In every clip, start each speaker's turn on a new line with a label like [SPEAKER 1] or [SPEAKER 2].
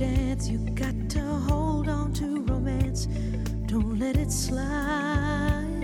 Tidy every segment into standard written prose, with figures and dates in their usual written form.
[SPEAKER 1] chance. You got to hold on to romance. Don't let it slide.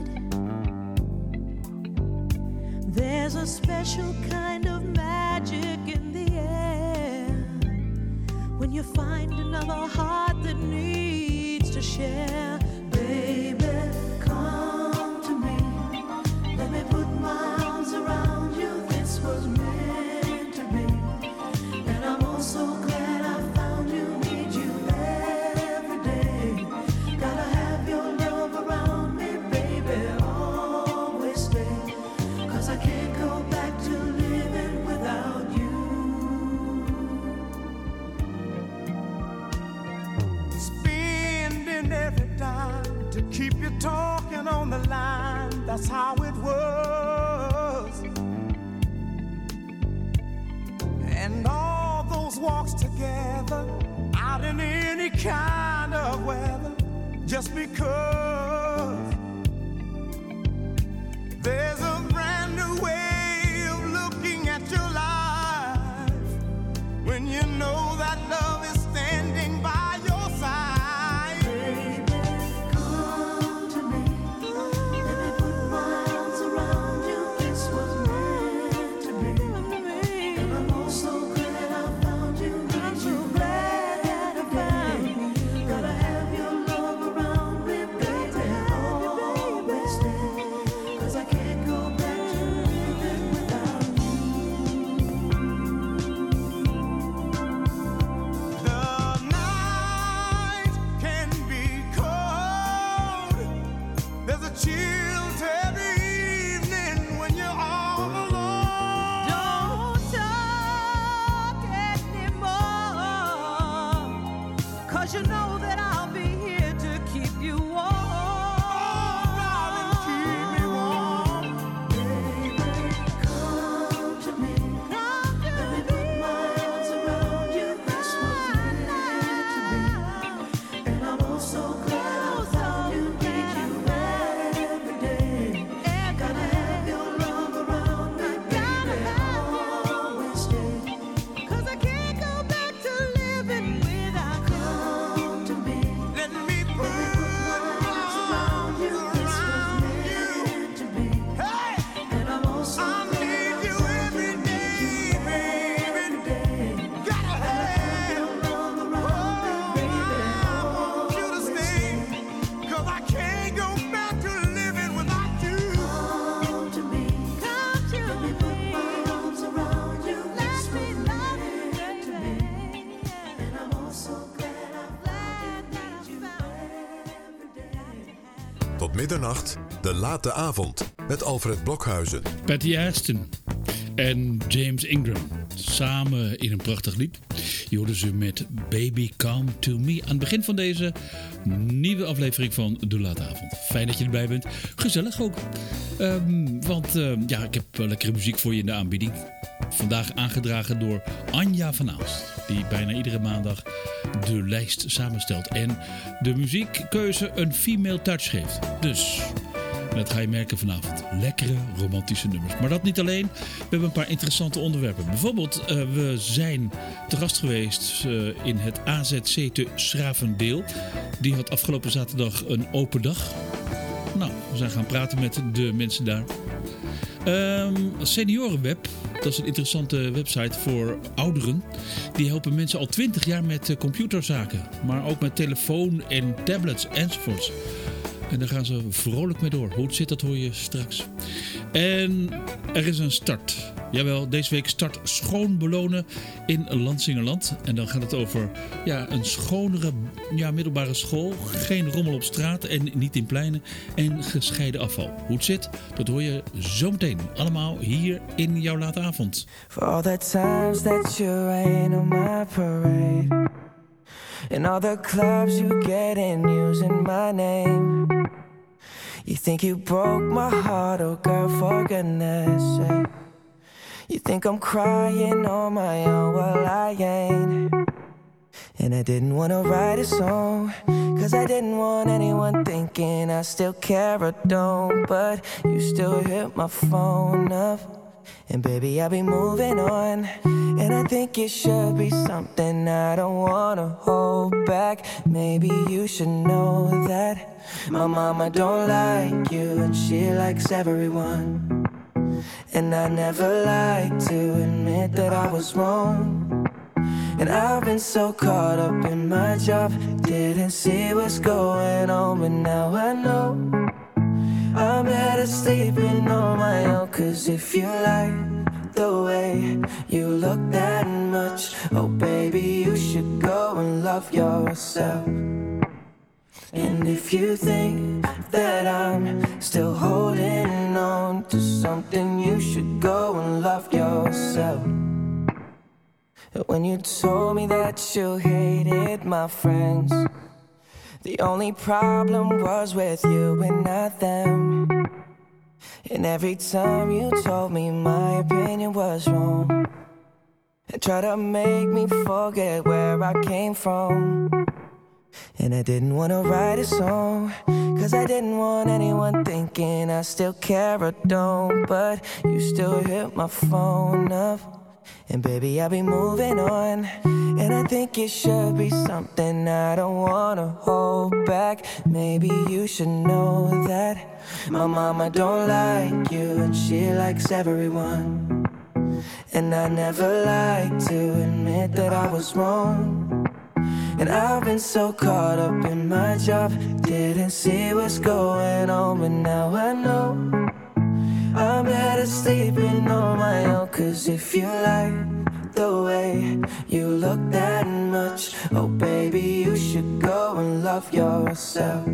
[SPEAKER 1] There's a special kind of magic in the air when you find another heart that needs to share. Baby, come to me. Let me put my arms around you. This was meant to be. And I'm also glad I found you. Need you every day. Gotta have your love around me, baby. Always stay. 'Cause I can't go back to living without you.
[SPEAKER 2] Spending every dime to keep you talking on the line. That's how it was. And all those walks together out in any kind of weather, just because there's a brand new way of looking at your life when you know that love is standing by your side.
[SPEAKER 1] Baby, come to me. Let me put my arms around you. This was meant to be. And I'm also glad I found you. Need you every day. Gotta have your love around me, baby. Always stay. 'Cause I can't go back to living without you.
[SPEAKER 2] The night can be cold. There's a chill every evening when you're all alone.
[SPEAKER 1] Don't talk anymore, 'cause you know that I'll be here to keep you warm.
[SPEAKER 2] Oh, darling, keep me warm.
[SPEAKER 1] Baby, come to me. Let me put my arms around you. This was meant to be. And I'm also glad I found you. Need you every day. Gotta have your love around me, baby. Always stay. 'Cause I can't go back to living without you. Come to me.
[SPEAKER 2] Let me put
[SPEAKER 1] My arms around you. This was meant to be.
[SPEAKER 2] Hey,
[SPEAKER 1] And I'm also
[SPEAKER 2] I
[SPEAKER 1] glad
[SPEAKER 2] need you every day, baby. Gotta have
[SPEAKER 1] your love around me, baby.
[SPEAKER 2] I want you to stay, 'cause I can't go back to living without you.
[SPEAKER 1] Come to me. Let me put my arms around you. This was meant to be. And I'm also glad I found you. Every day.
[SPEAKER 3] Tot middernacht, de late avond met Alfred Blokhuizen.
[SPEAKER 4] Patty Aston en James Ingram samen in een prachtig lied. Je hoorde ze met Baby Come To Me aan het begin van deze nieuwe aflevering van De Late Avond. Fijn dat je erbij bent. Gezellig ook. Want ik heb lekkere muziek voor je in de aanbieding. Vandaag aangedragen door Anja van Aalst, die bijna iedere maandag de lijst samenstelt en de muziekkeuze een female touch geeft. Dus, en dat ga je merken vanavond, lekkere romantische nummers. Maar dat niet alleen, we hebben een paar interessante onderwerpen. Bijvoorbeeld, we zijn te gast geweest in het AZC te Schravendeel. Die had afgelopen zaterdag een open dag. Nou, we zijn gaan praten met de mensen daar. Seniorenweb, dat is een interessante website voor ouderen. Die helpen mensen al 20 jaar met computerzaken. Maar ook met telefoon en tablets enzovoorts. En daar gaan ze vrolijk mee door. Hoe het zit, dat hoor je straks. En er is een start. Jawel, deze week start Schoon Belonen in Lansingerland. En dan gaat het over een schonere middelbare school. Geen rommel op straat en niet in pleinen. En gescheiden afval. Hoe het zit, dat hoor je zometeen. Allemaal hier in jouw late avond.
[SPEAKER 5] For all the times that you rain on my parade, and all the clubs you get in using my name. You think you broke my heart, oh girl, for goodness sake. You think I'm crying on my own, well I ain't. And I didn't wanna write a song, 'cause I didn't want anyone thinking I still care or don't. But you still hit my phone up, and baby I'll be moving on. And I think it should be something I don't wanna hold back. Maybe you should know that my mama don't like you and she likes everyone. And I never like to admit that I was wrong. And I've been so caught up in my job, didn't see what's going on, but now I know I'm better sleeping on my own. Cause if you like the way you look that much, oh baby, you should go and love yourself. And if you think that I'm still holding on to something, you should go and love yourself. When you told me that you hated my friends, the only problem was with you and not them. And every time you told me my opinion was wrong, and tried to make me forget where I came from. And I didn't want to write a song, cause I didn't want anyone thinking I still care or don't. But you still hit my phone up, and baby, I'll be moving on. And I think it should be something I don't wanna hold back. Maybe you should know that my mama don't like you and she likes everyone. And I never like to admit that I was wrong. And I've been so caught up in my job, didn't see what's going on, but now I know I'm better sleeping on my own. Cause if you like the way you look that much, oh baby, you should go and love yourself.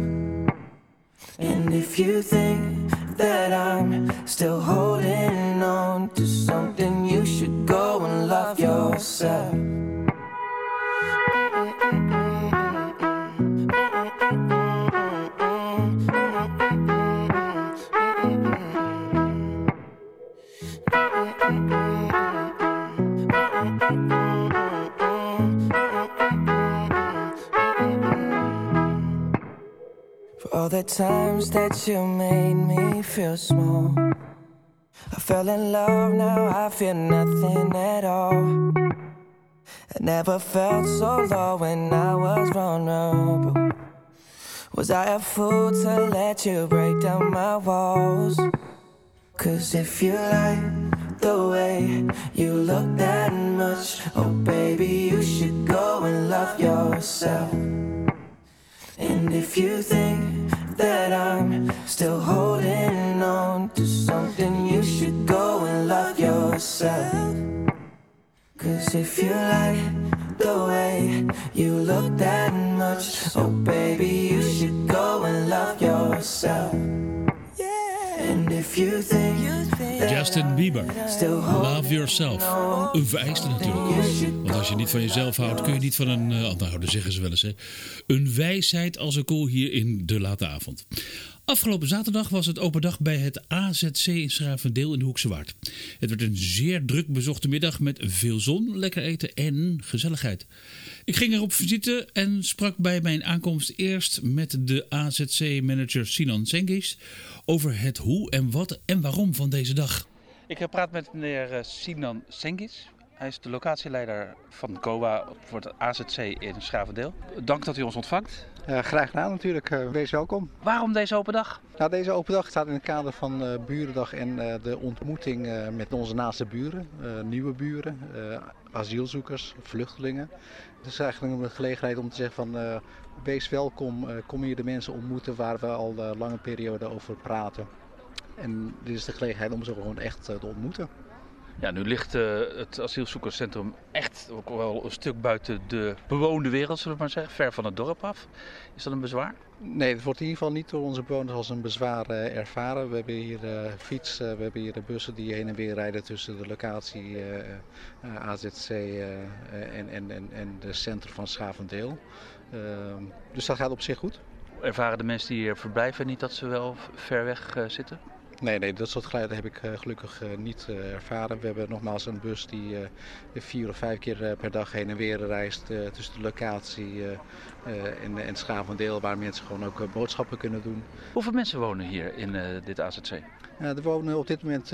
[SPEAKER 5] And if you think that I'm still holding on to something, you should go and love yourself. For all the times that you made me feel small, I fell in love, now I feel nothing at all. I never felt so low when I was vulnerable. Was I a fool to let you break down my walls? Cause if you like the way you look that much, oh baby, you should go and love yourself. And if you think that I'm still holding on to something, you should go and love yourself. Cause if you like the way you look that much, oh baby, you should go and love yourself. And if you think
[SPEAKER 4] Justin Bieber, Love Yourself. Een vereiste natuurlijk. Want als je niet van jezelf houdt, kun je niet van een ander houden, zeggen ze wel eens. Hè? Een wijsheid als een kool hier in de late avond. Afgelopen zaterdag was het open dag bij het AZC in Schravendeel in de Hoekse Waard. Het werd een zeer druk bezochte middag met veel zon, lekker eten en gezelligheid. Ik ging erop visite en sprak bij mijn aankomst eerst met de AZC-manager Sinan Cengiz over het hoe en wat en waarom van deze dag.
[SPEAKER 6] Ik praat met meneer Sinan Cengiz. Hij is de locatieleider van COA voor het AZC in Schravendeel. Dank dat u ons ontvangt.
[SPEAKER 7] Graag gedaan natuurlijk. Wees welkom.
[SPEAKER 6] Waarom deze open dag?
[SPEAKER 7] Nou, deze open dag staat in het kader van Burendag en de ontmoeting met onze naaste buren. Nieuwe buren, asielzoekers, vluchtelingen. Het is eigenlijk een gelegenheid om te zeggen van wees welkom. Kom hier de mensen ontmoeten waar we al lange periode over praten. En dit is de gelegenheid om ze gewoon echt te ontmoeten.
[SPEAKER 6] Ja, nu ligt het asielzoekerscentrum echt ook wel een stuk buiten de bewoonde wereld, zullen we maar zeggen. Ver van het dorp af. Is dat een bezwaar?
[SPEAKER 7] Nee, het wordt in ieder geval niet door onze bewoners als een bezwaar ervaren. We hebben hier fietsen, we hebben hier de bussen die heen en weer rijden tussen de locatie AZC en de centrum van Schravendeel. Dus dat gaat op zich goed.
[SPEAKER 6] Ervaren de mensen die hier verblijven niet dat ze wel ver weg zitten?
[SPEAKER 7] Nee, dat soort geluiden heb ik gelukkig niet ervaren. We hebben nogmaals een bus die 4 of 5 keer per dag heen en weer reist tussen de locatie en Schravendeel, waar mensen gewoon ook boodschappen kunnen doen.
[SPEAKER 6] Hoeveel mensen wonen hier in dit AZC?
[SPEAKER 7] Er wonen op dit moment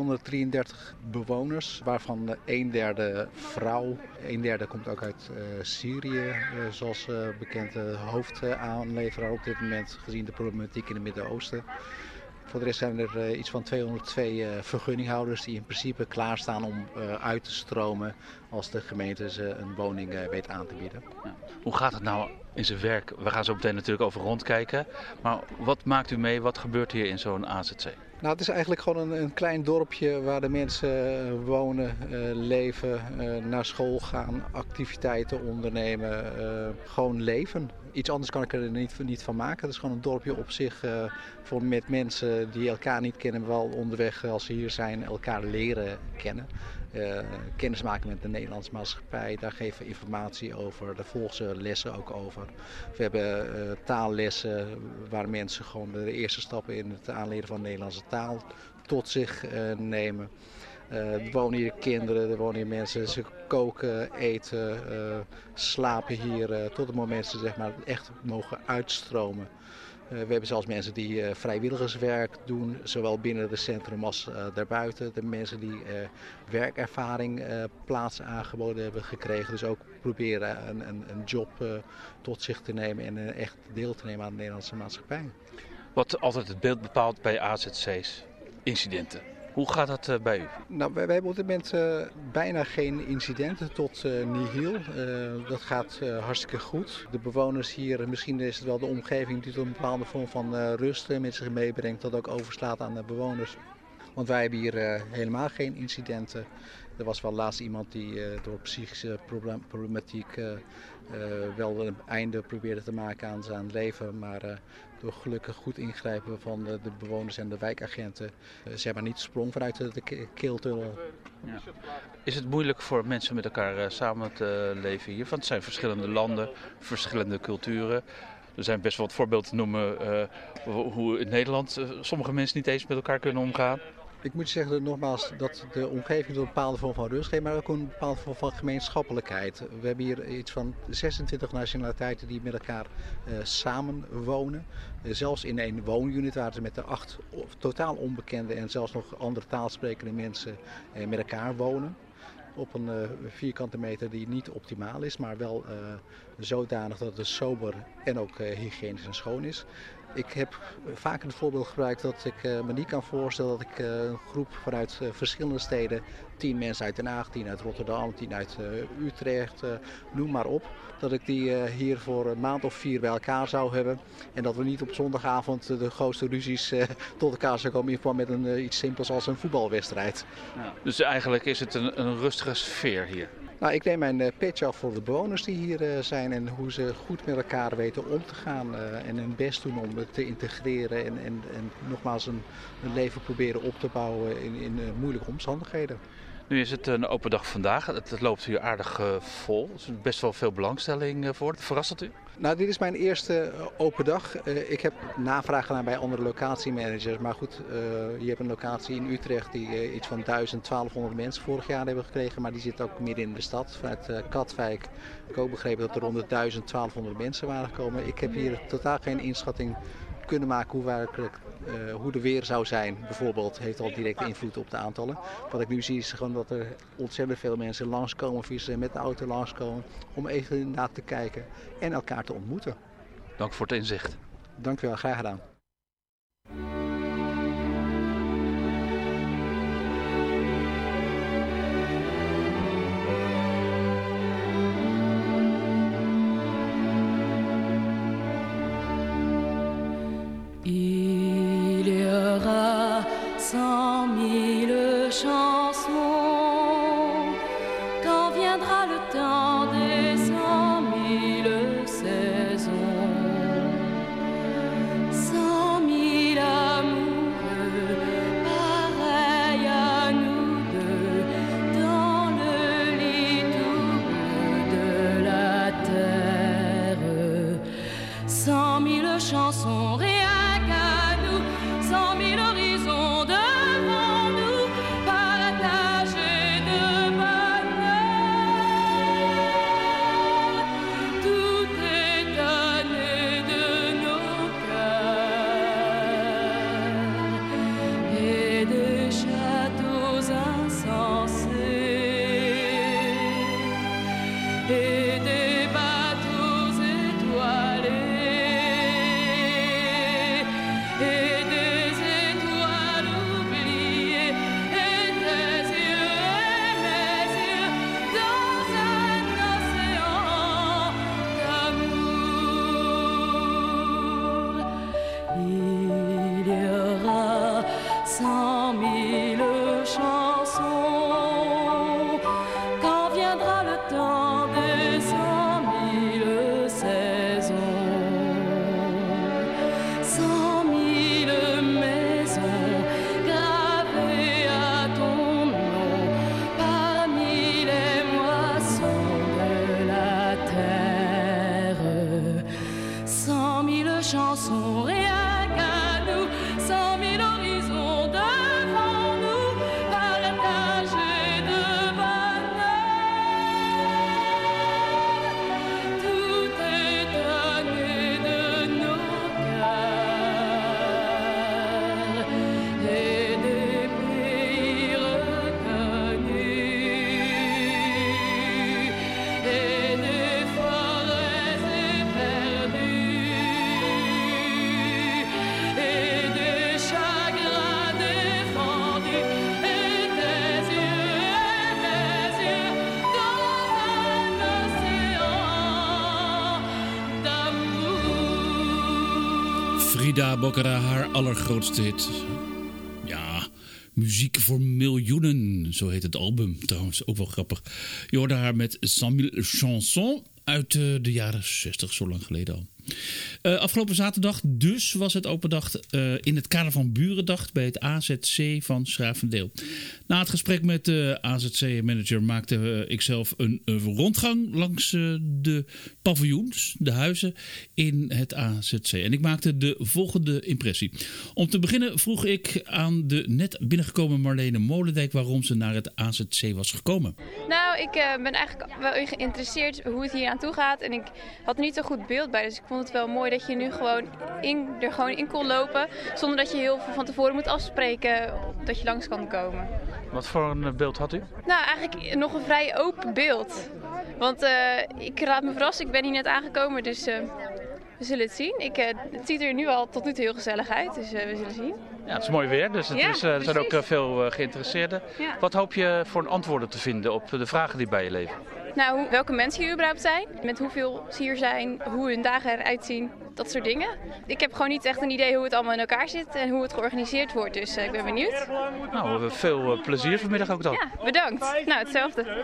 [SPEAKER 7] 333 bewoners, waarvan 1/3 vrouw. 1/3 komt ook uit Syrië, zoals bekend hoofdaanleveraar op dit moment, gezien de problematiek in het Midden-Oosten. Voor de rest zijn er iets van 202 vergunninghouders die in principe klaarstaan om uit te stromen als de gemeente ze een woning weet aan te bieden.
[SPEAKER 6] Ja. Hoe gaat het nou in zijn werk? We gaan zo meteen natuurlijk over rondkijken. Maar wat maakt u mee? Wat gebeurt hier in zo'n AZC?
[SPEAKER 7] Nou, het is eigenlijk gewoon een klein dorpje waar de mensen wonen, leven, naar school gaan, activiteiten ondernemen, gewoon leven. Iets anders kan ik er niet van maken. Het is gewoon een dorpje op zich met mensen die elkaar niet kennen, maar wel onderweg als ze hier zijn elkaar leren kennen. Kennis maken met de Nederlandse maatschappij, daar geven we informatie over, daar volgen ze lessen ook over. We hebben taallessen waar mensen gewoon de eerste stappen in het aanleren van de Nederlandse taal tot zich nemen. Er wonen hier kinderen, er wonen hier mensen, ze koken, eten, slapen hier tot het moment ze zeg maar echt mogen uitstromen. We hebben zelfs mensen die vrijwilligerswerk doen, zowel binnen het centrum als daarbuiten. De mensen die werkervaring plaatsen aangeboden hebben gekregen. Dus ook proberen een job tot zich te nemen en echt deel te nemen aan de Nederlandse maatschappij.
[SPEAKER 6] Wat altijd het beeld bepaalt bij AZC's? Incidenten. Hoe gaat dat bij u?
[SPEAKER 7] Nou, wij hebben op dit moment bijna geen incidenten tot nihil. Dat gaat hartstikke goed. De bewoners hier, misschien is het wel de omgeving die tot een bepaalde vorm van rust met zich meebrengt, dat ook overslaat aan de bewoners. Want wij hebben hier helemaal geen incidenten. Er was wel laatst iemand die door psychische problematiek wel een einde probeerde te maken aan zijn leven. Maar door gelukkig goed ingrijpen van de bewoners en de wijkagenten zeg maar niet sprong vanuit de keeltunnel.
[SPEAKER 6] Ja. Is het moeilijk voor mensen met elkaar samen te leven hier? Want het zijn verschillende landen, verschillende culturen. Er zijn best wel wat voorbeelden te noemen hoe in Nederland sommige mensen niet eens met elkaar kunnen omgaan.
[SPEAKER 7] Ik moet zeggen nogmaals dat de omgeving een bepaalde vorm van rust geeft, maar ook een bepaalde vorm van gemeenschappelijkheid. We hebben hier iets van 26 nationaliteiten die met elkaar samen wonen. Zelfs in één woonunit waar ze met de 8 totaal onbekende en zelfs nog andere taalsprekende mensen met elkaar wonen. Op een vierkante meter die niet optimaal is, maar wel zodanig dat het sober en ook hygiënisch en schoon is. Ik heb vaak het voorbeeld gebruikt dat ik me niet kan voorstellen dat ik een groep vanuit verschillende steden, 10 mensen uit Den Haag, 10 uit Rotterdam, 10 uit Utrecht, noem maar op, dat ik die hier voor een maand of 4 bij elkaar zou hebben. En dat we niet op zondagavond de grootste ruzies tot elkaar zouden komen in verband met iets simpels als een voetbalwedstrijd.
[SPEAKER 6] Ja. Dus eigenlijk is het een rustige sfeer hier.
[SPEAKER 7] Nou, ik neem mijn petje af voor de bewoners die hier zijn en hoe ze goed met elkaar weten om te gaan en hun best doen om het te integreren en nogmaals een leven proberen op te bouwen in moeilijke omstandigheden.
[SPEAKER 6] Nu is het een open dag vandaag. Het loopt hier aardig vol. Er is best wel veel belangstelling voor. Verrast het u?
[SPEAKER 7] Nou, dit is mijn eerste open dag. Ik heb navraag gedaan bij andere locatiemanagers. Maar goed, je hebt een locatie in Utrecht die iets van 1200 mensen vorig jaar hebben gekregen. Maar die zit ook midden in de stad. Vanuit Katwijk heb ik ook begrepen dat er rond de 1200 mensen waren gekomen. Ik heb hier totaal geen inschatting kunnen maken hoe de weer zou zijn. Bijvoorbeeld heeft al direct invloed op de aantallen. Wat ik nu zie is gewoon dat er ontzettend veel mensen langskomen, fietsen met de auto langskomen, om even na te kijken en elkaar te ontmoeten.
[SPEAKER 6] Dank voor het inzicht.
[SPEAKER 7] Dank u wel, graag gedaan.
[SPEAKER 1] Il y aura 100 000 chansons quand viendra le temps des 100 000 saisons. 100 000 amoureux pareils à nous deux dans le lit tout bleu de la terre. 100 000 chansons. 100 000 horizons devant nous, partagés de bonheur. Tout est donné de nos cœurs. Et
[SPEAKER 4] Vida Boccara, haar allergrootste hit. Ja, muziek voor miljoenen, zo heet het album. Trouwens, ook wel grappig. Je hoorde haar met 100.000 chansons uit de jaren 60, zo lang geleden al. Afgelopen zaterdag dus was het open dag in het kader van Burendag bij het AZC van Schravendeel. Na het gesprek met de AZC-manager maakte ik zelf een rondgang langs de paviljoens, de huizen in het AZC. En ik maakte de volgende impressie. Om te beginnen vroeg ik aan de net binnengekomen Marlene Molendijk waarom ze naar het AZC was gekomen.
[SPEAKER 8] Nou, ik ben eigenlijk wel geïnteresseerd hoe het hier aan toe gaat. En ik had niet zo'n goed beeld bij, dus ik vond het wel mooi dat je nu er gewoon in kon lopen. Zonder dat je heel veel van tevoren moet afspreken dat je langs kan komen.
[SPEAKER 6] Wat voor een beeld had u?
[SPEAKER 8] Nou, eigenlijk nog een vrij open beeld. Want ik laat me verrassen, ik ben hier net aangekomen, dus we zullen het zien. Het ziet er nu al tot nu toe heel gezellig uit, dus we zullen zien.
[SPEAKER 6] Ja, het is mooi weer, dus er zijn ook veel geïnteresseerden.
[SPEAKER 8] Ja.
[SPEAKER 6] Wat hoop je voor antwoorden te vinden op de vragen die bij je leven?
[SPEAKER 8] Nou, welke mensen hier überhaupt zijn, met hoeveel ze hier zijn, hoe hun dagen eruit zien, dat soort dingen. Ik heb gewoon niet echt een idee hoe het allemaal in elkaar zit en hoe het georganiseerd wordt, dus ik ben benieuwd.
[SPEAKER 6] Nou, veel plezier vanmiddag ook dan.
[SPEAKER 8] Ja, bedankt. Nou, hetzelfde.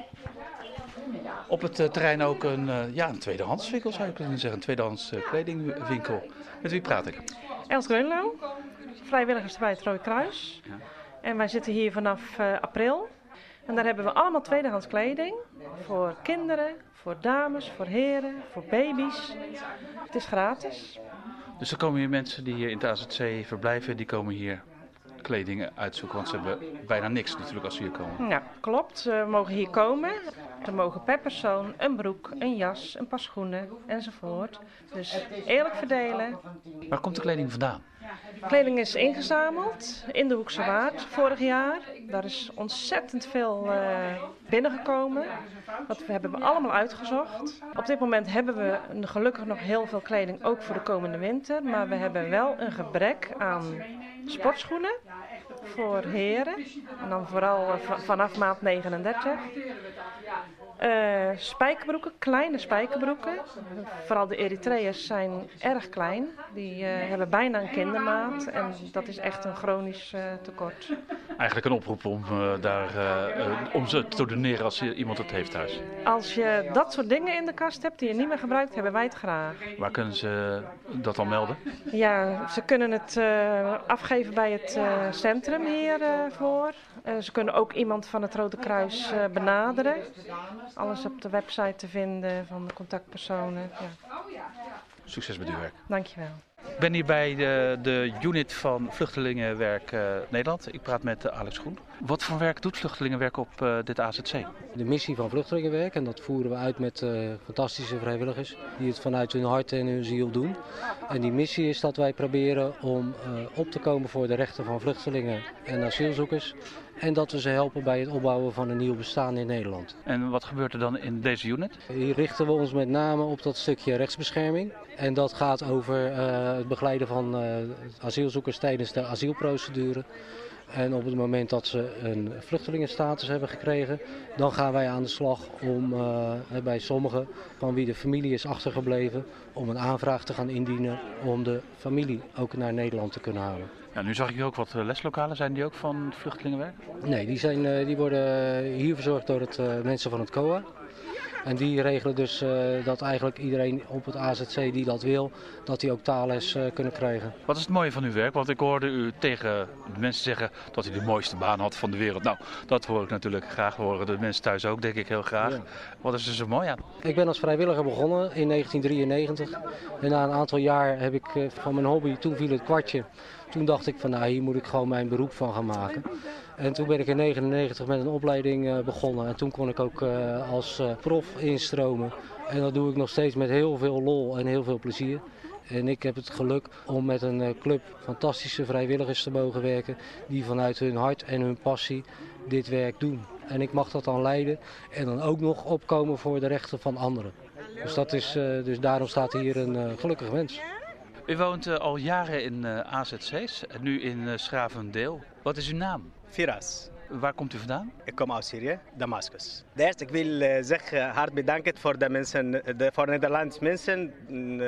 [SPEAKER 6] Op het terrein ook een tweedehandswinkel zou je kunnen zeggen, een tweedehands kledingwinkel. Met wie praat ik?
[SPEAKER 9] Els Greunlo, vrijwilligers bij het Rode Kruis. Ja. En wij zitten hier vanaf april. En daar hebben we allemaal tweedehands kleding. Voor kinderen, voor dames, voor heren, voor baby's. Het is gratis.
[SPEAKER 6] Dus er komen hier mensen die hier in het AZC verblijven, die komen hier kleding uitzoeken. Want ze hebben bijna niks natuurlijk als ze hier komen.
[SPEAKER 9] Ja, klopt. Ze mogen hier komen. Ze mogen per persoon een broek, een jas, een paar schoenen enzovoort. Dus eerlijk verdelen.
[SPEAKER 6] Waar komt de kleding vandaan?
[SPEAKER 9] De kleding is ingezameld in de Hoekse Waard vorig jaar. Daar is ontzettend veel binnengekomen. Dat hebben we allemaal uitgezocht. Op dit moment hebben we gelukkig nog heel veel kleding, ook voor de komende winter. Maar we hebben wel een gebrek aan sportschoenen voor heren. En dan vooral vanaf maand 39. Spijkerbroeken, kleine spijkerbroeken. Vooral de Eritreërs zijn erg klein. Die hebben bijna een kindermaat en dat is echt een chronisch tekort.
[SPEAKER 6] Eigenlijk een oproep om ze te doneren als iemand het heeft thuis.
[SPEAKER 9] Als je dat soort dingen in de kast hebt die je niet meer gebruikt, hebben wij het graag.
[SPEAKER 6] Waar kunnen ze dat dan melden?
[SPEAKER 9] Ja, ze kunnen het afgeven bij het centrum hiervoor. Ze kunnen ook iemand van het Rode Kruis benaderen. Alles op de website te vinden van de contactpersonen. Ja.
[SPEAKER 6] Succes met uw werk.
[SPEAKER 9] Dankjewel.
[SPEAKER 6] Ik ben hier bij de unit van Vluchtelingenwerk Nederland. Ik praat met Alex Groen. Wat voor werk doet Vluchtelingenwerk op dit AZC?
[SPEAKER 10] De missie van Vluchtelingenwerk, en dat voeren we uit met fantastische vrijwilligers die het vanuit hun hart en hun ziel doen. En die missie is dat wij proberen om op te komen voor de rechten van vluchtelingen en asielzoekers. En dat we ze helpen bij het opbouwen van een nieuw bestaan in Nederland.
[SPEAKER 6] En wat gebeurt er dan in deze unit?
[SPEAKER 10] Hier richten we ons met name op dat stukje rechtsbescherming. En dat gaat over het begeleiden van asielzoekers tijdens de asielprocedure. En op het moment dat ze een vluchtelingenstatus hebben gekregen, dan gaan wij aan de slag om bij sommigen van wie de familie is achtergebleven, om een aanvraag te gaan indienen om de familie ook naar Nederland te kunnen halen.
[SPEAKER 6] Ja, nu zag ik hier ook wat leslokalen. Zijn die ook van Vluchtelingenwerk?
[SPEAKER 10] Nee, die worden hier verzorgd door mensen van het COA. En die regelen dus dat eigenlijk iedereen op het AZC die dat wil, dat die ook taalles kunnen krijgen.
[SPEAKER 6] Wat is het mooie van uw werk? Want ik hoorde u tegen de mensen zeggen dat u de mooiste baan had van de wereld. Nou, dat hoor ik natuurlijk graag. Horen de mensen thuis ook, denk ik heel graag. Ja. Wat is er zo mooi aan?
[SPEAKER 10] Ik ben als vrijwilliger begonnen in 1993. En na een aantal jaar heb ik van mijn hobby, toen viel het kwartje. Toen dacht ik van nou, hier moet ik gewoon mijn beroep van gaan maken. En toen ben ik in 1999 met een opleiding begonnen. En toen kon ik ook als prof instromen. En dat doe ik nog steeds met heel veel lol en heel veel plezier. En ik heb het geluk om met een club fantastische vrijwilligers te mogen werken. Die vanuit hun hart en hun passie dit werk doen. En ik mag dat dan leiden en dan ook nog opkomen voor de rechten van anderen. Dus, dus daarom staat hier een gelukkig mens.
[SPEAKER 6] U woont al jaren in AZC's en nu in Schravendeel. Wat is uw naam?
[SPEAKER 11] Firas.
[SPEAKER 6] Waar komt u vandaan?
[SPEAKER 11] Ik kom uit Syrië, Damascus. Eerst, ik wil zeggen hard bedanken voor de mensen, voor Nederlandse mensen.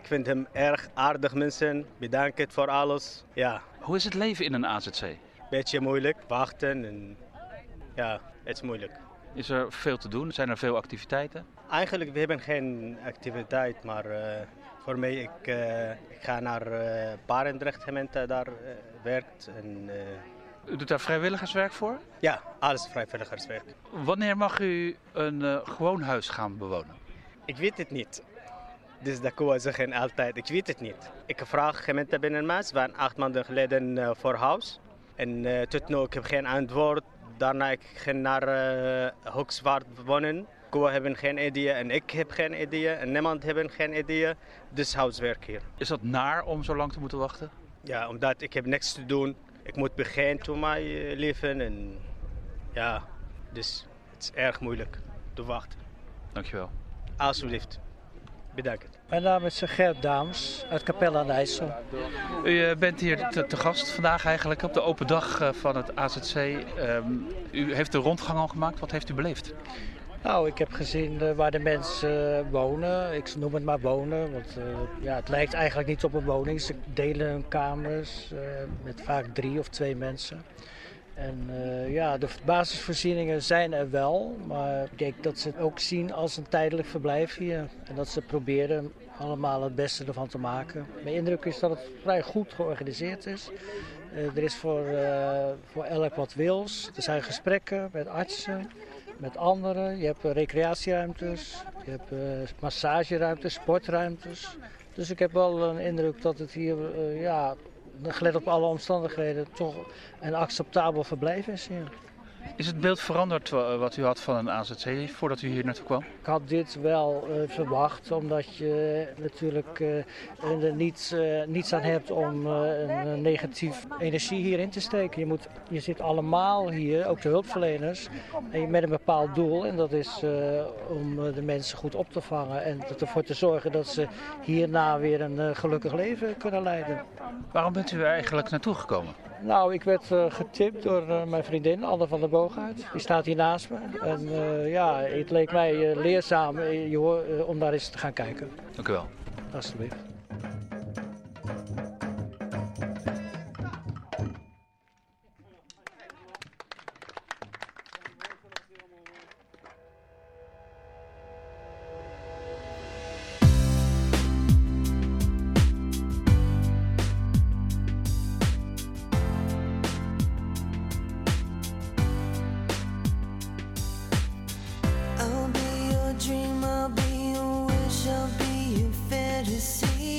[SPEAKER 11] vind hem erg aardig mensen. Bedankt voor alles. Ja.
[SPEAKER 6] Hoe is het leven in een AZC?
[SPEAKER 11] Beetje moeilijk, wachten en ja, het is moeilijk.
[SPEAKER 6] Is er veel te doen? Zijn er veel activiteiten?
[SPEAKER 11] Eigenlijk, we hebben geen activiteit, maar voor mij, ik ga naar Barendrecht gemeente, daar werkt. En,
[SPEAKER 6] U doet daar vrijwilligerswerk voor?
[SPEAKER 11] Ja, alles vrijwilligerswerk.
[SPEAKER 6] Wanneer mag u een gewoon huis gaan bewonen?
[SPEAKER 11] Ik weet het niet. Dus dat kunnen we zeggen altijd, ik weet het niet. Ik vraag gemeente Binnenmaas, we waren 8 maanden geleden voor huis. En tot nu, ik heb geen antwoord. Daarna ik ging naar Hoekswaard wonen. We hebben geen idee en ik heb geen idee en niemand heeft geen idee. Dus huiswerk hier.
[SPEAKER 6] Is dat naar om zo lang te moeten wachten?
[SPEAKER 11] Ja, omdat ik heb niks te doen. Ik moet beginnen te mijn leven en ja, dus het is erg moeilijk te wachten.
[SPEAKER 6] Dankjewel.
[SPEAKER 11] Alsjeblieft. Bedankt.
[SPEAKER 12] Mijn naam is Gert Daams uit Capelle aan de IJssel.
[SPEAKER 6] U bent hier te gast vandaag eigenlijk op de open dag van het AZC. U heeft de rondgang al gemaakt. Wat heeft u beleefd?
[SPEAKER 12] Nou, ik heb gezien waar de mensen wonen. Ik noem het maar wonen, want het lijkt eigenlijk niet op een woning. Ze delen hun kamers met vaak 3 of 2 mensen. En de basisvoorzieningen zijn er wel, maar ik denk dat ze het ook zien als een tijdelijk verblijf hier. En dat ze proberen allemaal het beste ervan te maken. Mijn indruk is dat het vrij goed georganiseerd is. Er is voor elk wat wils. Er zijn gesprekken met artsen, met anderen. Je hebt recreatieruimtes, je hebt massageruimtes, sportruimtes. Dus ik heb wel een indruk dat het hier, gelet op alle omstandigheden, toch een acceptabel verblijf is hier.
[SPEAKER 6] Is het beeld veranderd wat u had van een AZC voordat u hier naartoe kwam?
[SPEAKER 12] Ik had dit wel verwacht, omdat je natuurlijk er niets aan hebt om een negatief energie hierin te steken. Je zit allemaal hier, ook de hulpverleners, met een bepaald doel. En dat is om de mensen goed op te vangen en ervoor te zorgen dat ze hierna weer een gelukkig leven kunnen leiden.
[SPEAKER 6] Waarom bent u er eigenlijk naartoe gekomen?
[SPEAKER 12] Nou, ik werd getipt door mijn vriendin, Anne van der Boogaard. Die staat hier naast me. En het leek mij leerzaam om daar eens te gaan kijken.
[SPEAKER 6] Dank u wel.
[SPEAKER 12] Alsjeblieft.
[SPEAKER 5] I'll be your dream, I'll be your wish, I'll be your fantasy.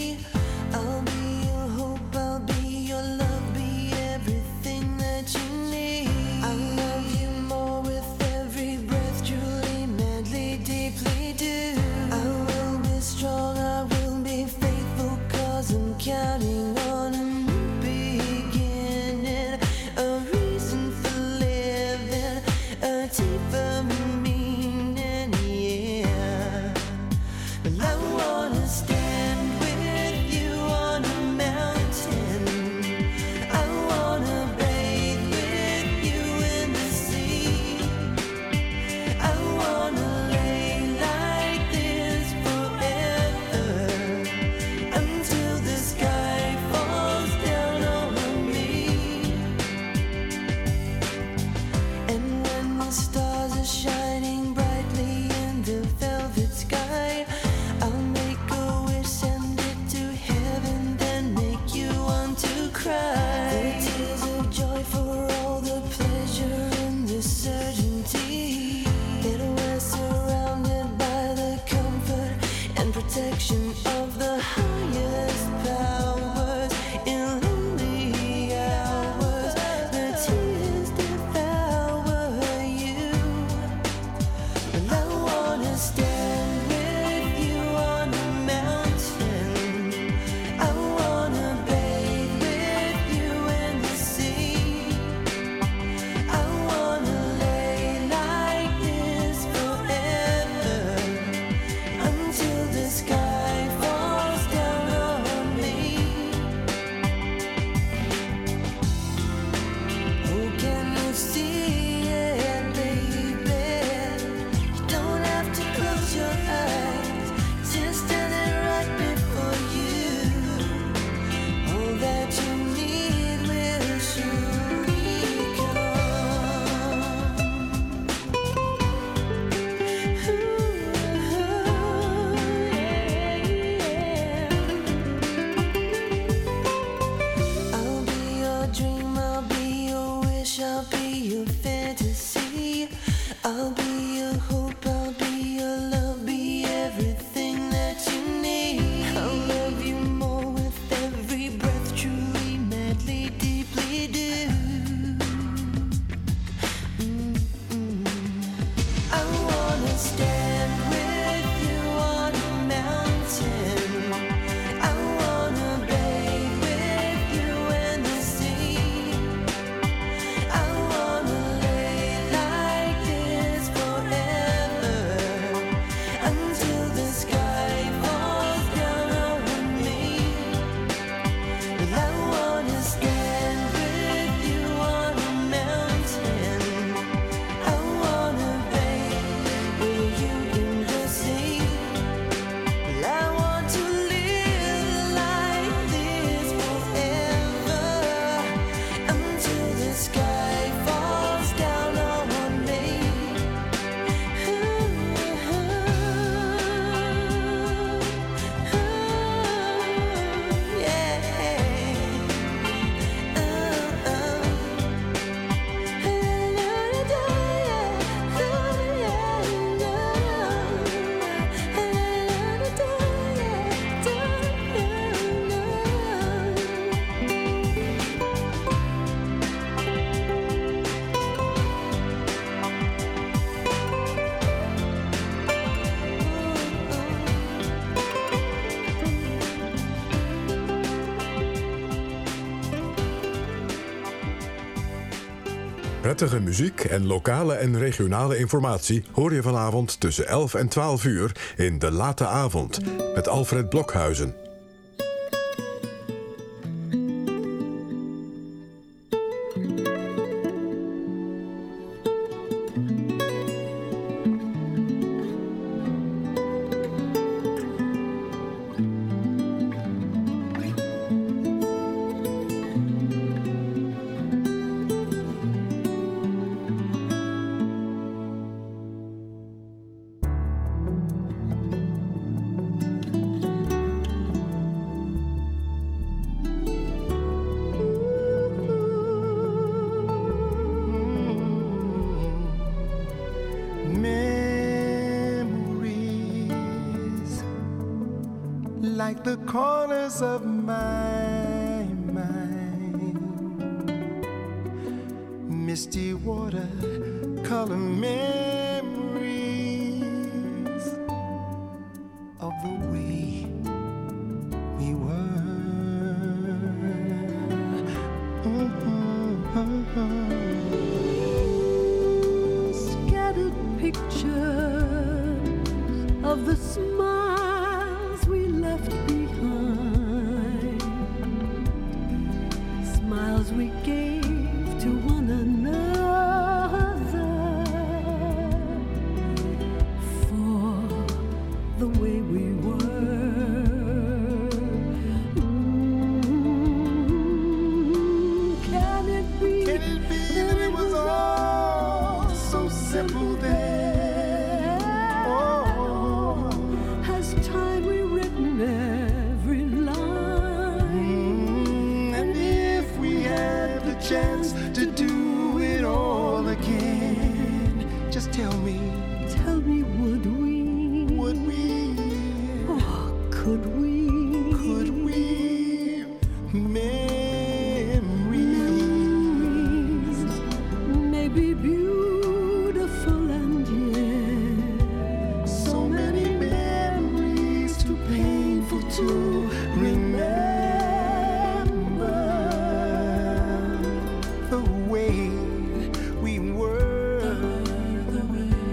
[SPEAKER 5] wish, I'll be your fantasy. I'll be your hope, I'll be your love, be everything that you need. I'll love you more with every breath, truly, madly, deeply do. I wanna stand with you on a mountain. I wanna bathe with you in the sea. I wanna lay like this forever until the sky falls down on me. I wanna stand with you on a mountain. I wanna bathe with you in the sea. I want to live like this forever until the sky falls down on me.
[SPEAKER 3] Prettige muziek en lokale en regionale informatie hoor je vanavond tussen 11 en 12 uur in De Late Avond met Alfred Blokhuizen.
[SPEAKER 2] Like the corners of my mind, misty water color memories of the way we were.
[SPEAKER 1] Scattered pictures of the smiles we left behind, smiles we gave to one another for the way we were. Can it be that it was all so simple then? Oh, has time rewritten every line?
[SPEAKER 2] And if we had the chance to do it all again, just tell me,
[SPEAKER 1] would we?
[SPEAKER 2] Oh,
[SPEAKER 1] could we? Memories may be beautiful and yet
[SPEAKER 2] so many memories too painful to remember. The way we were,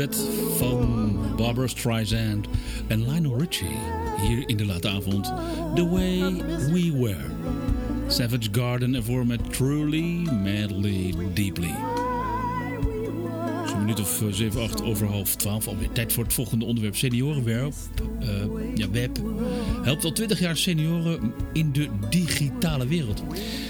[SPEAKER 4] duet van Barbra Streisand en Lionel Richie. Hier in de late avond, The Way We Were. Savage Garden ervoor met Truly, Madly, Deeply. Zo'n minuut of 7, 8 over 11:30. Alweer tijd voor het volgende onderwerp. Seniorenweb. Web helpt al 20 jaar senioren in de digitale wereld.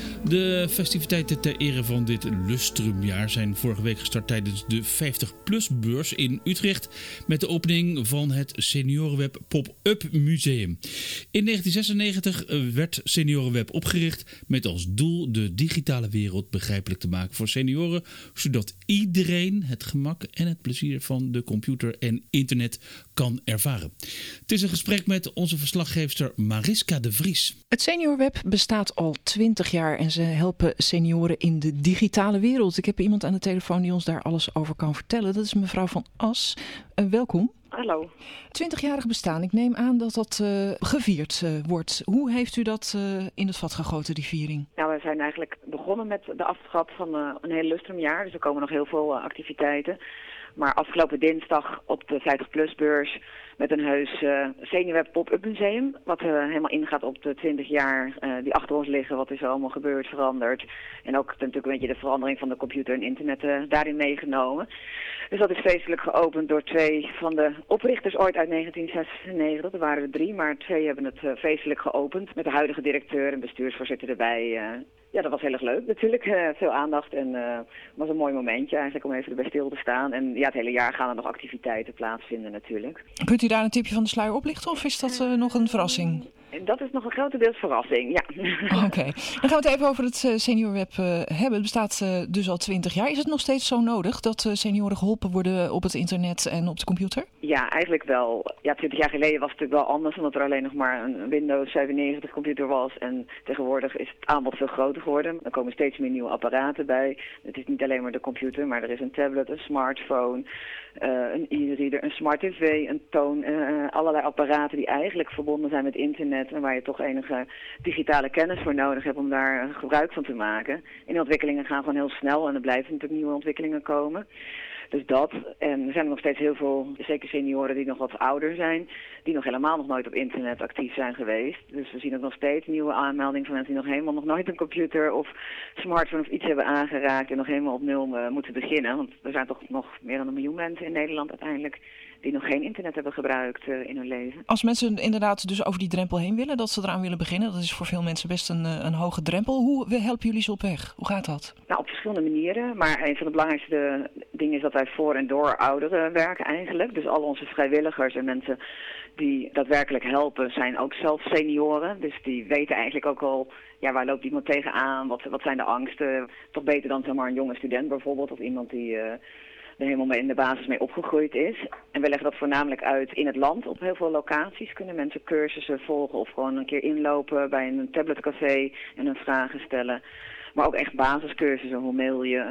[SPEAKER 4] De festiviteiten ter ere van dit lustrumjaar zijn vorige week gestart tijdens de 50PLUS-beurs in Utrecht met de opening van het Seniorenweb Pop-up Museum. In 1996 werd Seniorenweb opgericht met als doel de digitale wereld begrijpelijk te maken voor senioren, zodat iedereen het gemak en het plezier van de computer en internet kan ervaren. Het is een gesprek met onze verslaggeefster Mariska de Vries.
[SPEAKER 13] Het Seniorweb bestaat al 20 jaar en ze helpen senioren in de digitale wereld. Ik heb iemand aan de telefoon die ons daar alles over kan vertellen. Dat is mevrouw Van As. Welkom.
[SPEAKER 14] Hallo.
[SPEAKER 13] 20-jarig bestaan. Ik neem aan dat dat gevierd wordt. Hoe heeft u dat in het vat gegoten, die viering?
[SPEAKER 14] Nou, we zijn eigenlijk begonnen met de aftrap van een heel lustrumjaar. Dus er komen nog heel veel activiteiten. Maar afgelopen dinsdag op de 50PLUS-beurs met een heus Seniorweb Pop-up Museum. Wat helemaal ingaat op de 20 jaar die achter ons liggen. Wat is er allemaal gebeurd, veranderd. En ook natuurlijk een beetje de verandering van de computer en internet daarin meegenomen. Dus dat is feestelijk geopend door 2 van de oprichters ooit uit 1996. Er waren er 3, maar 2 hebben het feestelijk geopend. Met de huidige directeur en bestuursvoorzitter erbij. Ja, dat was heel erg leuk natuurlijk. Veel aandacht en was een mooi momentje eigenlijk om even erbij stil te staan. En ja, het hele jaar gaan er nog activiteiten plaatsvinden natuurlijk.
[SPEAKER 13] Kunt u daar een tipje van de sluier oplichten of is dat nog een verrassing?
[SPEAKER 14] Dat is nog een grotendeels verrassing, ja.
[SPEAKER 13] Oké. Dan gaan we het even over het Seniorweb hebben. Het bestaat dus al 20 jaar. Is het nog steeds zo nodig dat senioren geholpen worden op het internet en op de computer?
[SPEAKER 14] Ja, eigenlijk wel. Ja, 20 jaar geleden was het natuurlijk wel anders, omdat er alleen nog maar een Windows 97 computer was. En tegenwoordig is het aanbod veel groter geworden. Er komen steeds meer nieuwe apparaten bij. Het is niet alleen maar de computer, maar er is een tablet, een smartphone, een e-reader, een smart tv, een toon, allerlei apparaten die eigenlijk verbonden zijn met internet en waar je toch enige digitale kennis voor nodig hebt om daar gebruik van te maken. En de ontwikkelingen gaan gewoon heel snel en er blijven natuurlijk nieuwe ontwikkelingen komen. Dus dat. En er zijn er nog steeds heel veel, zeker senioren die nog wat ouder zijn, die nog helemaal nog nooit op internet actief zijn geweest. Dus we zien ook nog steeds nieuwe aanmeldingen van mensen die nog helemaal nog nooit een computer of smartphone of iets hebben aangeraakt en nog helemaal op nul moeten beginnen. Want er zijn toch nog meer dan 1 miljoen mensen in Nederland uiteindelijk die nog geen internet hebben gebruikt in hun leven.
[SPEAKER 13] Als mensen inderdaad dus over die drempel heen willen, dat ze eraan willen beginnen, dat is voor veel mensen best een hoge drempel. Hoe helpen jullie ze op weg? Hoe gaat dat?
[SPEAKER 14] Nou, op verschillende manieren. Maar een van de belangrijkste dingen is dat wij voor en door ouderen werken eigenlijk. Dus al onze vrijwilligers en mensen die daadwerkelijk helpen zijn ook zelf senioren. Dus die weten eigenlijk ook al, ja, waar loopt iemand tegenaan? Wat zijn de angsten? Toch beter dan zomaar een jonge student bijvoorbeeld of iemand die er helemaal mee in de basis mee opgegroeid is. En we leggen dat voornamelijk uit in het land. Op heel veel locaties kunnen mensen cursussen volgen of gewoon een keer inlopen bij een tabletcafé en hun vragen stellen. Maar ook echt basiscursussen, hoe mail je,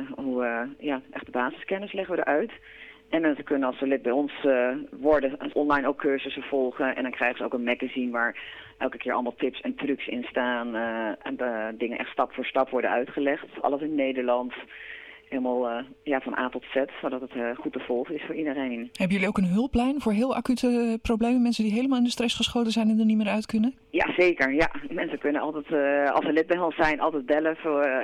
[SPEAKER 14] echt de basiskennis leggen we eruit. En mensen kunnen als ze lid bij ons worden online ook cursussen volgen. En dan krijgen ze ook een magazine waar elke keer allemaal tips en trucs in staan. En de dingen echt stap voor stap worden uitgelegd. Alles in Nederlands. Helemaal van A tot Z, zodat het goed te volgen is voor iedereen.
[SPEAKER 13] Hebben jullie ook een hulplijn voor heel acute problemen? Mensen die helemaal in de stress geschoten zijn en er niet meer uit kunnen?
[SPEAKER 14] Ja, zeker. Ja. Mensen kunnen altijd, als ze lid bij ons zijn, altijd bellen.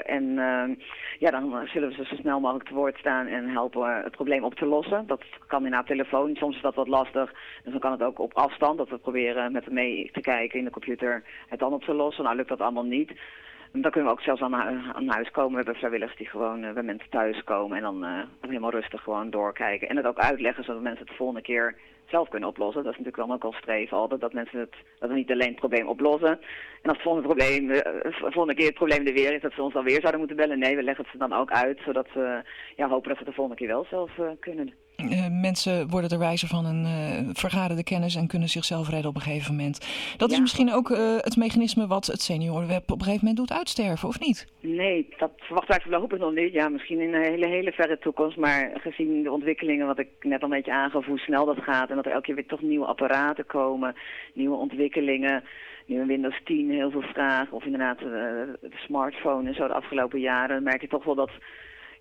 [SPEAKER 14] Dan zullen we ze zo snel mogelijk te woord staan en helpen het probleem op te lossen. Dat kan inderdaad telefoon. Soms is dat wat lastig. Dus dan kan het ook op afstand. Dat we proberen met mee te kijken in de computer het dan op te lossen. Nou lukt dat allemaal niet. Dan kunnen we ook zelfs aan huis komen. We hebben vrijwilligers die gewoon bij mensen thuis komen en dan helemaal rustig gewoon doorkijken. En het ook uitleggen zodat mensen het de volgende keer zelf kunnen oplossen. Dat is natuurlijk wel ook al streven altijd, dat mensen dat we niet alleen het probleem oplossen. En als het volgende keer het probleem er weer is, dat ze ons dan weer zouden moeten bellen. Nee, we leggen het ze dan ook uit, zodat we hopen dat ze het de volgende keer wel zelf kunnen.
[SPEAKER 13] Mensen worden er wijzer van en vergaren de kennis en kunnen zichzelf redden op een gegeven moment. Dat is misschien ook het mechanisme wat het Seniorenweb op een gegeven moment doet uitsterven, of niet?
[SPEAKER 14] Nee, dat verwachten wij voorlopig nog niet. Ja, misschien in een hele verre toekomst. Maar gezien de ontwikkelingen, wat ik net al een beetje aangaf, hoe snel dat gaat. En dat er elke keer weer toch nieuwe apparaten komen, nieuwe ontwikkelingen. Nu in Windows 10 heel veel vraag. Of inderdaad de smartphone en zo de afgelopen jaren. Dan merk je toch wel dat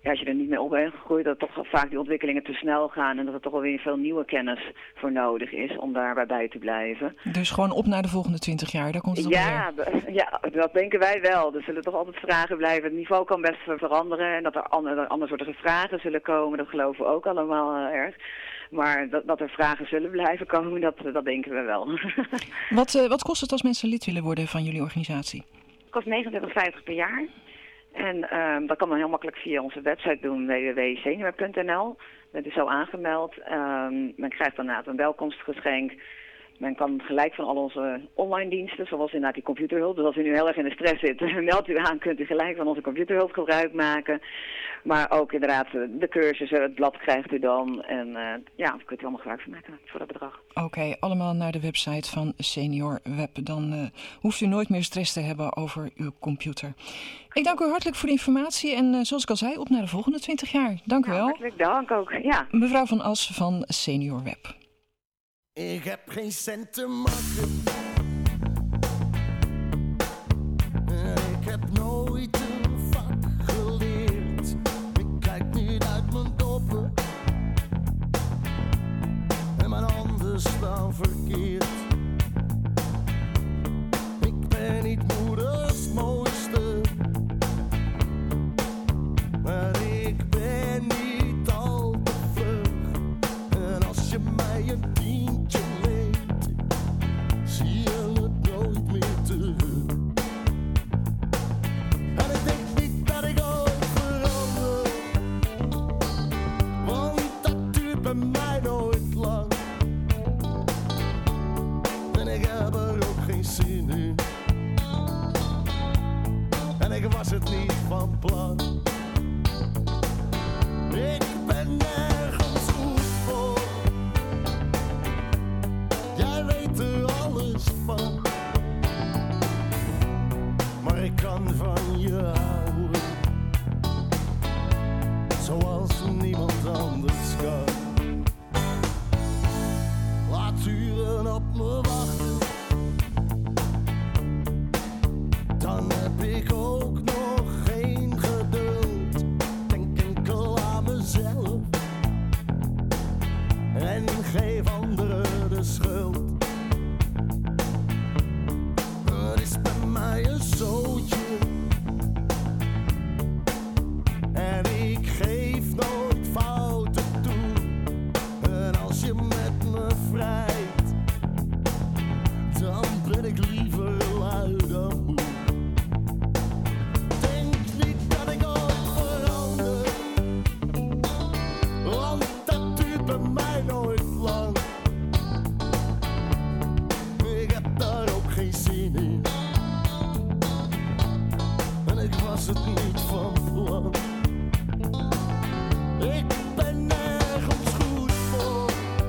[SPEAKER 14] als je er niet mee op bent gegroeid, dat toch vaak die ontwikkelingen te snel gaan en dat er toch wel weer veel nieuwe kennis voor nodig is om daarbij bij te blijven.
[SPEAKER 13] Dus gewoon op naar de volgende 20 jaar, daar komt het op neer.
[SPEAKER 14] Ja, dat denken wij wel. Er zullen toch altijd vragen blijven. Het niveau kan best veranderen en dat er andere soorten vragen zullen komen, dat geloven we ook allemaal erg. Maar dat er vragen zullen blijven komen, dat denken we wel.
[SPEAKER 13] Wat kost het als mensen lid willen worden van jullie organisatie?
[SPEAKER 14] Het kost $39,50 per jaar. En dat kan dan heel makkelijk via onze website doen, www.seniorweb.nl. Dat is zo aangemeld. Men krijgt dan een welkomstgeschenk. Men kan gelijk van al onze online diensten, zoals inderdaad die computerhulp. Dus als u nu heel erg in de stress zit, meldt u aan, kunt u gelijk van onze computerhulp gebruik maken. Maar ook inderdaad de cursussen, het blad krijgt u dan. En daar kunt u allemaal gebruik van maken voor dat bedrag.
[SPEAKER 13] Oké, allemaal naar de website van Senior Web. Dan hoeft u nooit meer stress te hebben over uw computer. Ik dank u hartelijk voor de informatie en zoals ik al zei, op naar de volgende 20 jaar. Dank u wel.
[SPEAKER 14] Hartelijk dank ook, ja.
[SPEAKER 13] Mevrouw van As van Senior Web.
[SPEAKER 2] Ik heb geen cent te maken. Ik heb nooit een vak geleerd. Ik kijk niet uit mijn doppen. En mijn handen staan verkeerd. Ik ben niet moeders mooiste. Maar ik ben niet al te vlug. En als je mij een tientje leent, zie je het nooit meer terug. En ik denk niet dat ik ooit verander, want dat duurt bij mij nooit lang. En ik heb er ook geen zin in. En ik was het niet van plan. Ik ben nergens goed voor. Jij weet er alles van. Maar ik kan van je houden, zoals niemand anders kan. Laat uren op me wachten, dan heb ik ook nog geen geduld. Denk enkel aan mezelf en geef anderen de schuld. Het is bij mij een zootje en ik geef nooit fouten toe. En als je met me vrijt, dan ben ik liever lui dan moe. Denk niet dat ik ooit verander, want dat duurt bij mij nooit lang. Ik heb daar ook geen zin in. En ik was het niet van plan. Ik ben nergens goed voor.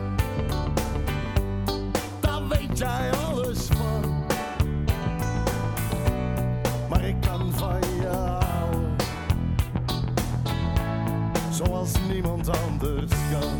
[SPEAKER 2] Daar weet jij alles van. Maar ik kan van je houden, zoals niemand anders kan.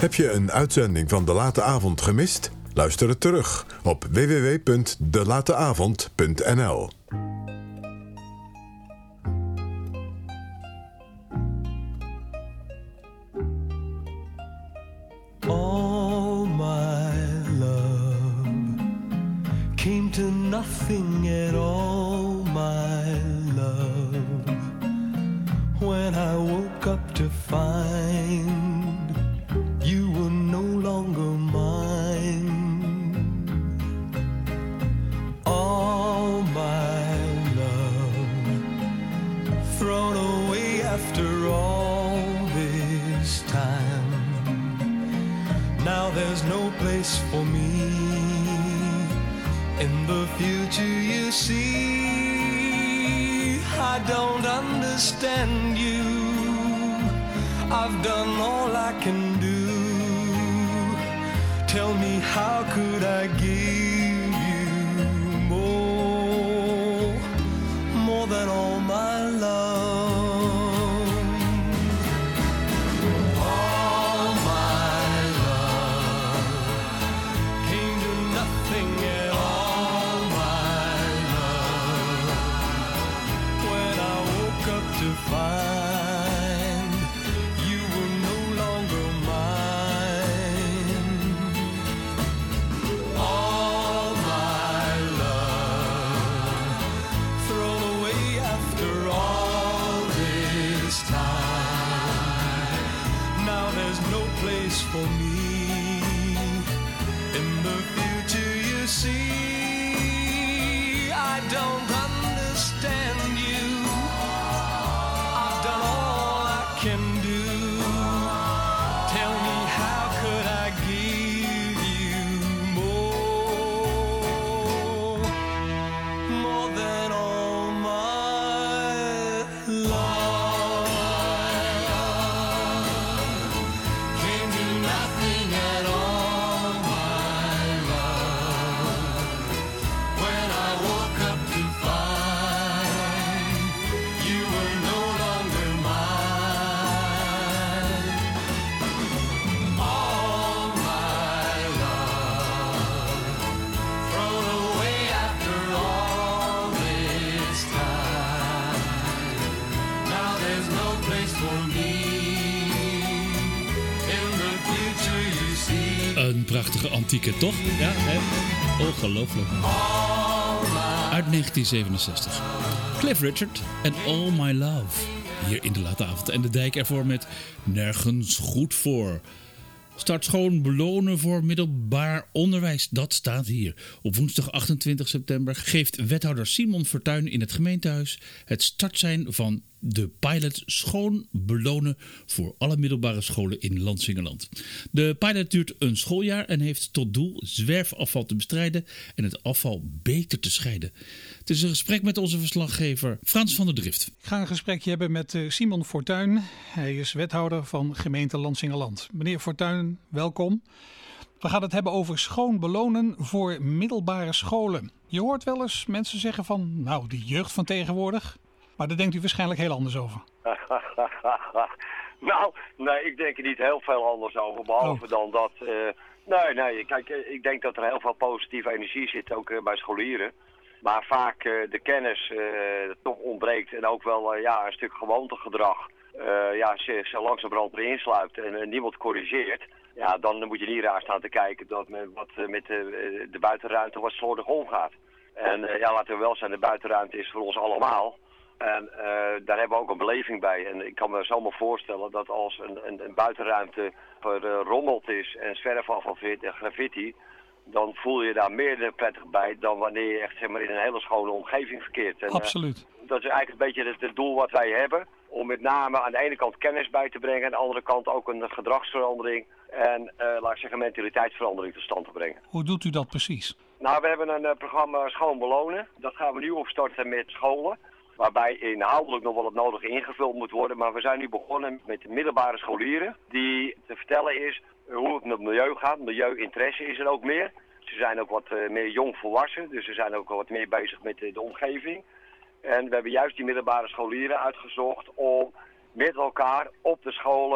[SPEAKER 3] Heb je een uitzending van De Late Avond gemist? Luister het terug op www.delateavond.nl.
[SPEAKER 2] All my love came to nothing at all, my love, when I woke up to find you were no longer mine. All my love thrown away after all this time. Now there's no place for me in the future, you see. I don't understand you. I've done all I can do. Tell me, how could I give you more than all my love? For me in the future, you see. I don't understand you. I've done all I can do. Tell me, how could I give you more than all my love?
[SPEAKER 4] Een prachtige antieke, toch? Ja, hè? Ongelooflijk. Uit 1967. Cliff Richard en All My Love. Hier in De Late Avond. En de dijk ervoor met Nergens Goed Voor. Start schoon belonen voor middelbaar onderwijs. Dat staat hier. Op woensdag 28 september geeft wethouder Simon Fortuyn in het gemeentehuis het startsein van de pilot schoon belonen voor alle middelbare scholen in Lansingerland. De pilot duurt een schooljaar en heeft tot doel zwerfafval te bestrijden en het afval beter te scheiden. Het is een gesprek met onze verslaggever Frans van der Drift.
[SPEAKER 15] Ik ga een gesprekje hebben met Simon Fortuyn. Hij is wethouder van gemeente Lansingerland. Meneer Fortuyn, welkom. We gaan het hebben over schoon belonen voor middelbare scholen. Je hoort wel eens mensen zeggen van, nou, die jeugd van tegenwoordig. Maar daar denkt u waarschijnlijk heel anders over.
[SPEAKER 16] Nou, nee, ik denk er niet heel veel anders over. Behalve dan dat... Nee, kijk, ik denk dat er heel veel positieve energie zit, ook bij scholieren. Maar vaak de kennis toch ontbreekt en ook wel een stuk gewoontegedrag. Ze langzamerhand erin sluipt en niemand corrigeert. Ja, dan moet je niet raar staan te kijken dat met de buitenruimte wat slordig omgaat. En laten we wel zijn, de buitenruimte is voor ons allemaal. En daar hebben we ook een beleving bij. En ik kan me zomaar voorstellen dat als een buitenruimte verrommeld is en zwerfafval en graffiti, dan voel je daar meer prettig bij dan wanneer je echt in een hele schone omgeving verkeert. En,
[SPEAKER 15] absoluut.
[SPEAKER 16] Dat is eigenlijk een beetje het doel wat wij hebben. Om met name aan de ene kant kennis bij te brengen, aan de andere kant ook een gedragsverandering en mentaliteitsverandering tot stand te brengen.
[SPEAKER 15] Hoe doet u dat precies?
[SPEAKER 16] Nou, we hebben een programma Schoon Belonen. Dat gaan we nu opstarten met scholen. Waarbij inhoudelijk nog wel het nodige ingevuld moet worden. Maar we zijn nu begonnen met de middelbare scholieren. Die te vertellen is hoe het met het milieu gaat. Milieuinteresse is er ook meer. Ze zijn ook wat meer jong volwassen. Dus ze zijn ook wat meer bezig met de omgeving. En we hebben juist die middelbare scholieren uitgezocht om met elkaar op de scholen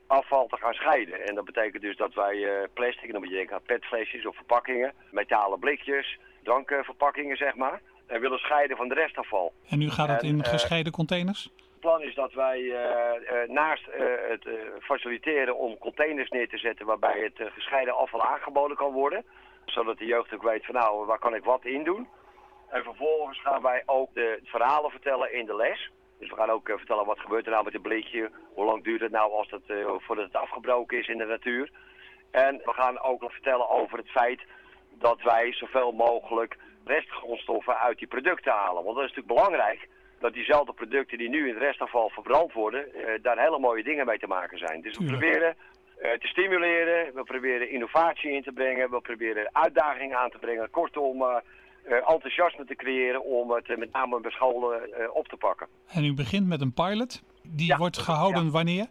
[SPEAKER 16] afval te gaan scheiden. En dat betekent dus dat wij plastic, dan moet je denken aan petflesjes of verpakkingen, metalen blikjes, drankverpakkingen zeg maar, en willen scheiden van de restafval.
[SPEAKER 15] En nu gaat het in gescheiden containers?
[SPEAKER 16] Het plan is dat wij naast het faciliteren om containers neer te zetten waarbij het gescheiden afval aangeboden kan worden, zodat de jeugd ook weet van nou, waar kan ik wat in doen. En vervolgens gaan wij ook de verhalen vertellen in de les. Dus we gaan ook vertellen wat gebeurt er nou met het blikje, hoe lang duurt het nou als voordat het afgebroken is in de natuur. En we gaan ook vertellen over het feit dat wij zoveel mogelijk restgrondstoffen uit die producten halen. Want dat is natuurlijk belangrijk, dat diezelfde producten die nu in het restafval verbrand worden, daar hele mooie dingen mee te maken zijn. Dus we proberen te stimuleren, we proberen innovatie in te brengen, we proberen uitdagingen aan te brengen. Kortom, enthousiasme te creëren om het met name bij scholen op te pakken.
[SPEAKER 15] En u begint met een pilot. Die wordt gehouden wanneer?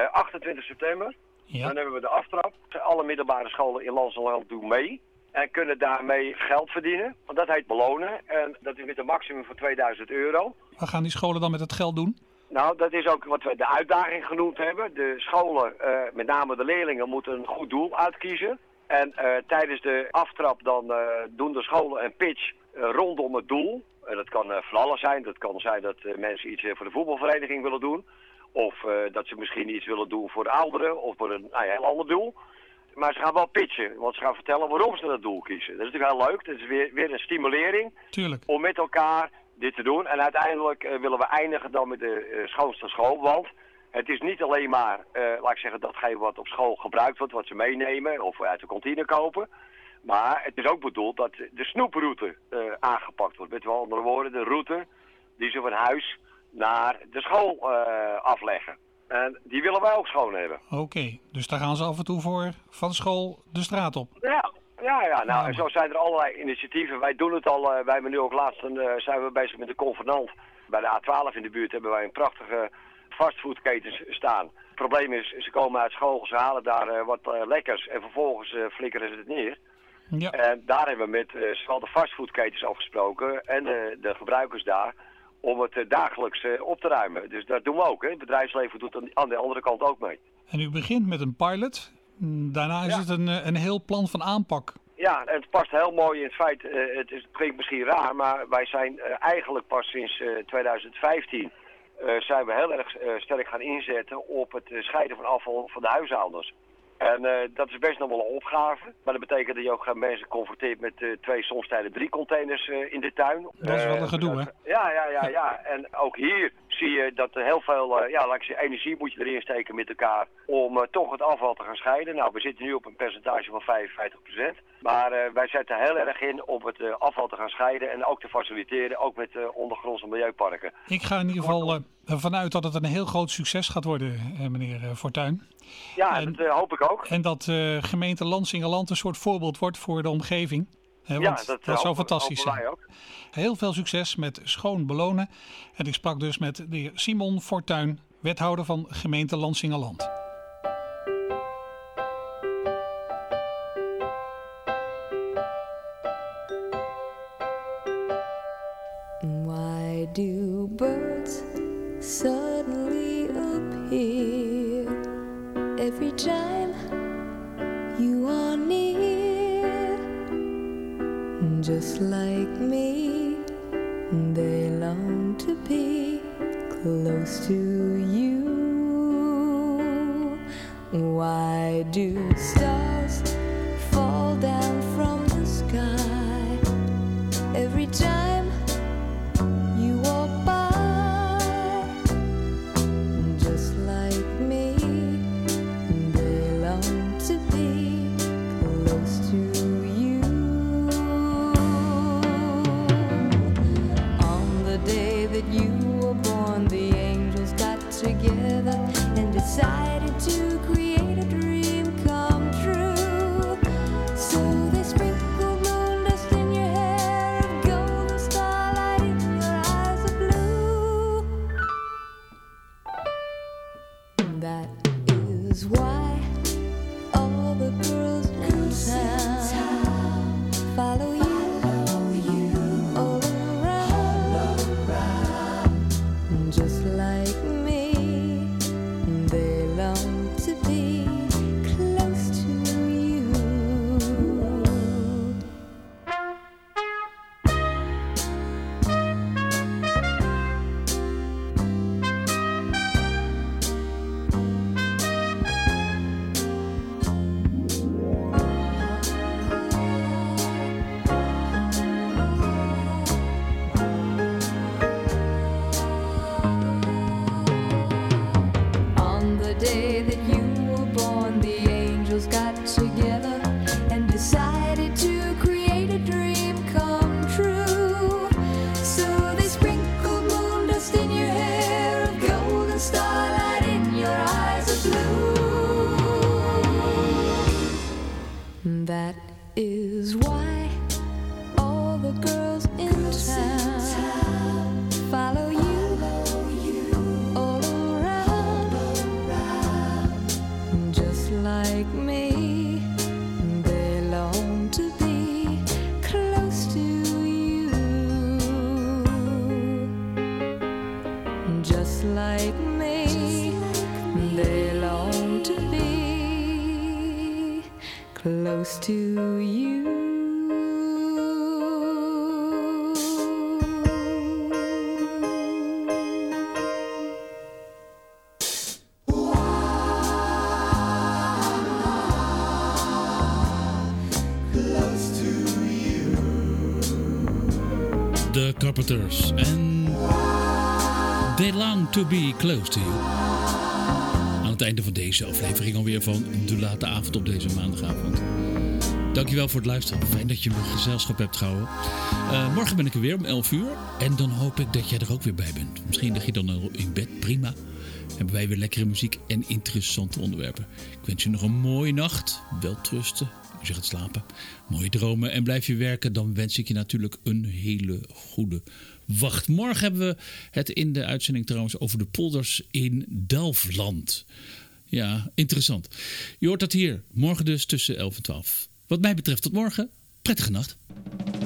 [SPEAKER 16] 28 september.
[SPEAKER 15] Ja.
[SPEAKER 16] Dan hebben we de aftrap. Alle middelbare scholen in Lansingerland doen mee. En kunnen daarmee geld verdienen. Want dat heet belonen. En dat is met een maximum van €2000.
[SPEAKER 15] Wat gaan die scholen dan met het geld doen?
[SPEAKER 16] Nou, dat is ook wat we de uitdaging genoemd hebben. De scholen, met name de leerlingen, moeten een goed doel uitkiezen. En tijdens de aftrap dan doen de scholen een pitch rondom het doel. Dat kan van alles zijn. Dat kan zijn dat mensen iets voor de voetbalvereniging willen doen. Of dat ze misschien iets willen doen voor de ouderen of voor een heel ander doel. Maar ze gaan wel pitchen, want ze gaan vertellen waarom ze dat doel kiezen. Dat is natuurlijk heel leuk. Dat is weer een stimulering.
[SPEAKER 15] Tuurlijk.
[SPEAKER 16] Om met elkaar dit te doen. En uiteindelijk willen we eindigen dan met de schoonste school. Want het is niet alleen maar, laat ik zeggen, datgene wat op school gebruikt wordt, wat ze meenemen of uit de kantine kopen. Maar het is ook bedoeld dat de snoeproute aangepakt wordt. Met andere woorden, de route die ze van huis naar de school afleggen. En die willen wij ook schoon hebben.
[SPEAKER 15] Oké, dus daar gaan ze af en toe voor van school de straat op.
[SPEAKER 16] Ja. Nou, en zo zijn er allerlei initiatieven. Wij doen het al. Wij hebben nu ook laatst zijn we bezig met de convenant. Bij de A12 in de buurt hebben wij een prachtige fastfoodketens staan. Het probleem is, ze komen uit school, ze halen daar wat lekkers en vervolgens flikkeren ze het neer.
[SPEAKER 15] Ja.
[SPEAKER 16] En daar hebben we met zowel de fastfoodketens afgesproken en de gebruikers daar om het dagelijks op te ruimen. Dus dat doen we ook. Hè. Het bedrijfsleven doet aan de andere kant ook mee.
[SPEAKER 15] En u begint met een pilot. Daarna is het een heel plan van aanpak.
[SPEAKER 16] Ja, en het past heel mooi in het feit, het klinkt misschien raar, maar wij zijn eigenlijk pas sinds 2015 zijn we heel erg sterk gaan inzetten op het scheiden van afval van de huishoudens. En dat is best nog wel een opgave. Maar dat betekent dat je ook mensen confronteert met 2, soms 3 containers in de tuin.
[SPEAKER 15] Dat is wel een gedoe, hè?
[SPEAKER 16] Ja. En ook hier zie je dat er heel veel laat ik zeggen, energie moet je erin steken met elkaar om toch het afval te gaan scheiden. Nou, we zitten nu op een percentage van 55%. Maar wij zetten heel erg in om het afval te gaan scheiden en ook te faciliteren, ook met ondergrondse milieuparken.
[SPEAKER 15] Ik ga in ieder geval vanuit dat het een heel groot succes gaat worden, meneer Fortuyn.
[SPEAKER 16] Ja, dat hoop ik ook.
[SPEAKER 15] En dat gemeente Lansingerland een soort voorbeeld wordt voor de omgeving. Want dat zou fantastisch zijn.
[SPEAKER 16] Ook.
[SPEAKER 15] Heel veel succes met schoon belonen. En ik sprak dus met de heer Simon Fortuyn, wethouder van gemeente Lansingerland.
[SPEAKER 17] Why do birds suddenly appear every time you are near? Just like me, they long to be close to you. Why do stars fall down from the sky every time you walk by? Just like me, they long to be close to you. On the day that you were born, the angels got together and decided to create a dream come true. is why all the girls in town follow you all around, just like me. They long to be close to you, just like me. They long to be close to you.
[SPEAKER 4] The Carpenters en They Long to Be Close to You. Aan het einde van deze aflevering alweer van De Late Avond op deze maandagavond. Dankjewel voor het luisteren. Fijn dat je me gezelschap hebt gehouden. Morgen ben ik er weer om 11 uur. En dan hoop ik dat jij er ook weer bij bent. Misschien lig je dan al in bed. Prima. Hebben wij weer lekkere muziek en interessante onderwerpen. Ik wens je nog een mooie nacht. Welterusten. Als je gaat slapen. Mooie dromen. En blijf je werken. Dan wens ik je natuurlijk een hele goede wacht. Morgen hebben we het in de uitzending trouwens over de polders in Delfland. Ja, interessant. Je hoort dat hier. Morgen dus tussen 11 en 12. Wat mij betreft tot morgen. Prettige nacht.